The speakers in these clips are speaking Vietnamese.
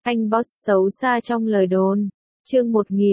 Anh boss xấu xa trong lời đồn. Chương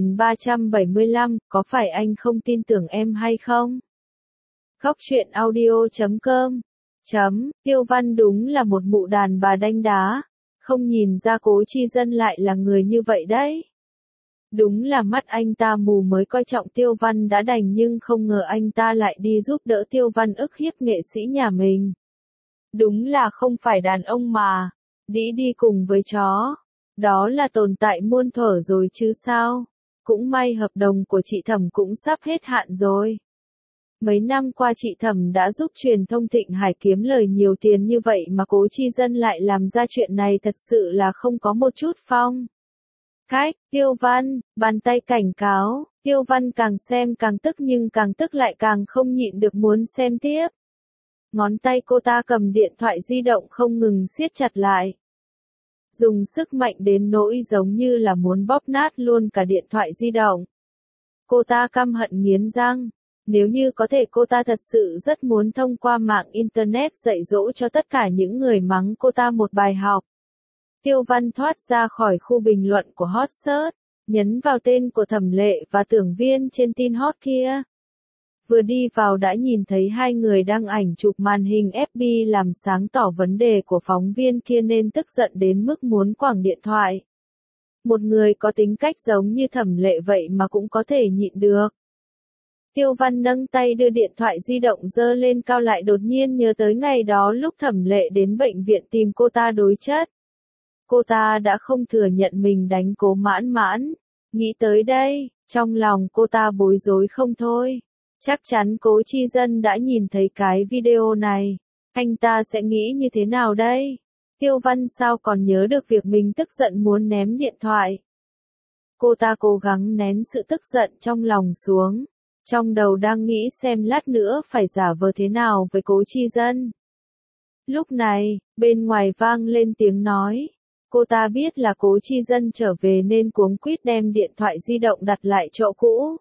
1375, có phải anh không tin tưởng em hay không? Góc truyện audio.com. Tiêu Văn đúng là một mụ đàn bà đanh đá. Không nhìn ra Cố Chi Dân lại là người như vậy đấy. Đúng là mắt anh ta mù mới coi trọng Tiêu Văn đã đành, nhưng không ngờ anh ta lại đi giúp đỡ Tiêu Văn ức hiếp nghệ sĩ nhà mình. Đúng là không phải đàn ông mà. Đĩ đi cùng với chó. Đó là tồn tại muôn thuở rồi chứ sao. Cũng may hợp đồng của chị Thẩm cũng sắp hết hạn rồi. Mấy năm qua chị Thẩm đã giúp truyền thông Thịnh Hải kiếm lời nhiều tiền như vậy mà Cố Chi Dân lại làm ra chuyện này, thật sự là không có một chút phong cách. Tiêu Văn, bàn tay cảnh cáo. Tiêu Văn càng xem càng tức, nhưng càng tức lại càng không nhịn được muốn xem tiếp. Ngón tay cô ta cầm điện thoại di động không ngừng siết chặt lại. Dùng sức mạnh đến nỗi giống như là muốn bóp nát luôn cả điện thoại di động. Cô ta căm hận nghiến răng. Nếu như có thể, cô ta thật sự rất muốn thông qua mạng Internet dạy dỗ cho tất cả những người mắng cô ta một bài học. Tiêu Văn thoát ra khỏi khu bình luận của Hot Search, nhấn vào tên của Thẩm Lệ và Tưởng Viên trên tin hot kia. Vừa đi vào đã nhìn thấy hai người đăng ảnh chụp màn hình FB làm sáng tỏ vấn đề của phóng viên kia, nên tức giận đến mức muốn quẳng điện thoại. Một người có tính cách giống như Thẩm Lệ vậy mà cũng có thể nhịn được. Tiêu Văn nâng tay đưa điện thoại di động giơ lên cao, lại đột nhiên nhớ tới ngày đó lúc Thẩm Lệ đến bệnh viện tìm cô ta đối chất. Cô ta đã không thừa nhận mình đánh Cố Mãn Mãn. Nghĩ tới đây, trong lòng cô ta bối rối không thôi. Chắc chắn Cố Chi Dân đã nhìn thấy cái video này. Anh ta sẽ nghĩ như thế nào đây? Tiêu Văn sao còn nhớ được việc mình tức giận muốn ném điện thoại. Cô ta cố gắng nén sự tức giận trong lòng xuống. Trong đầu đang nghĩ xem lát nữa phải giả vờ thế nào với Cố Chi Dân. Lúc này, bên ngoài vang lên tiếng nói. Cô ta biết là Cố Chi Dân trở về nên cuống quýt đem điện thoại di động đặt lại chỗ cũ.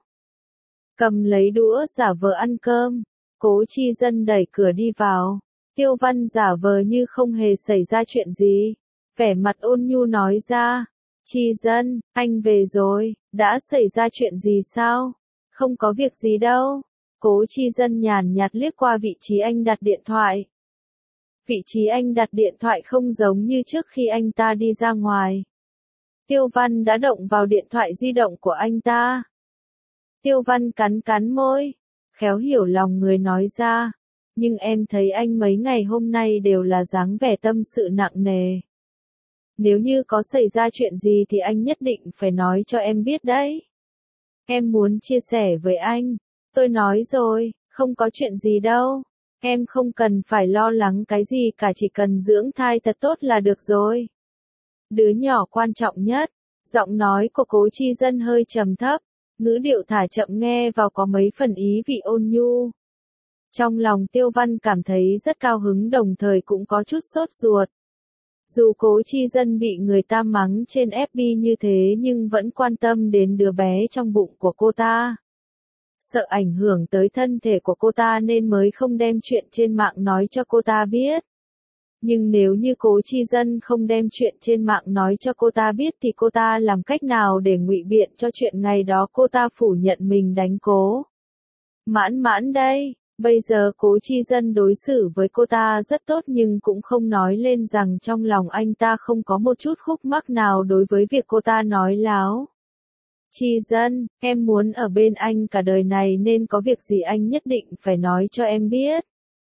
Cầm lấy đũa giả vờ ăn cơm. Cố Chi Dân đẩy cửa đi vào. Tiêu Văn giả vờ như không hề xảy ra chuyện gì. Vẻ mặt ôn nhu nói ra. Chi Dân, anh về rồi, đã xảy ra chuyện gì sao? Không có việc gì đâu. Cố Chi Dân nhàn nhạt liếc qua vị trí anh đặt điện thoại. Vị trí anh đặt điện thoại không giống như trước khi anh ta đi ra ngoài. Tiêu Văn đã động vào điện thoại di động của anh ta. Tiêu Văn cắn môi, khéo hiểu lòng người nói ra. Nhưng em thấy anh mấy ngày hôm nay đều là dáng vẻ tâm sự nặng nề. Nếu như có xảy ra chuyện gì thì anh nhất định phải nói cho em biết đấy. Em muốn chia sẻ với anh. Tôi nói rồi, không có chuyện gì đâu. Em không cần phải lo lắng cái gì cả, chỉ cần dưỡng thai thật tốt là được rồi. Đứa nhỏ quan trọng nhất. Giọng nói của Cố Chi Dân hơi trầm thấp, ngữ điệu thả chậm, nghe vào có mấy phần ý vị ôn nhu. Trong lòng Tiêu Văn cảm thấy rất cao hứng, đồng thời cũng có chút sốt ruột. Dù Cố Chi Dân bị người ta mắng trên FB như thế nhưng vẫn quan tâm đến đứa bé trong bụng của cô ta. Sợ ảnh hưởng tới thân thể của cô ta nên mới không đem chuyện trên mạng nói cho cô ta biết. Nhưng nếu như Cố Chi Dân không đem chuyện trên mạng nói cho cô ta biết thì cô ta làm cách nào để ngụy biện cho chuyện ngày đó cô ta phủ nhận mình đánh Cố Mãn Mãn đây? Bây giờ Cố Chi Dân đối xử với cô ta rất tốt nhưng cũng không nói lên rằng trong lòng anh ta không có một chút khúc mắc nào đối với việc cô ta nói láo. Chi Dân, em muốn ở bên anh cả đời này nên có việc gì anh nhất định phải nói cho em biết.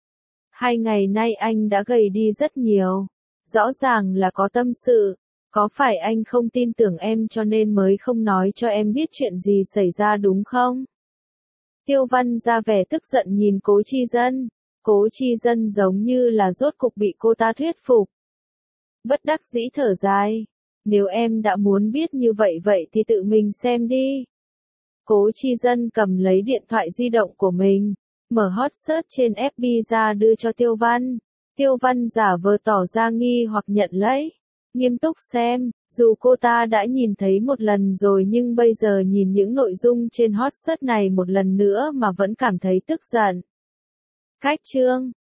2 ngày nay anh đã gầy đi rất nhiều. Rõ ràng là có tâm sự. Có phải anh không tin tưởng em cho nên mới không nói cho em biết chuyện gì xảy ra đúng không? Tiêu Văn ra vẻ tức giận nhìn Cố Chi Dân. Cố Chi Dân giống như là rốt cục bị cô ta thuyết phục. Bất đắc dĩ thở dài. Nếu em đã muốn biết như vậy thì tự mình xem đi. Cố Chi Dân cầm lấy điện thoại di động của mình, mở hot search trên FB ra đưa cho Tiêu Văn. Tiêu Văn giả vờ tỏ ra nghi hoặc nhận lấy. Nghiêm túc xem, dù cô ta đã nhìn thấy một lần rồi nhưng bây giờ nhìn những nội dung trên hot search này một lần nữa mà vẫn cảm thấy tức giận. Cách chương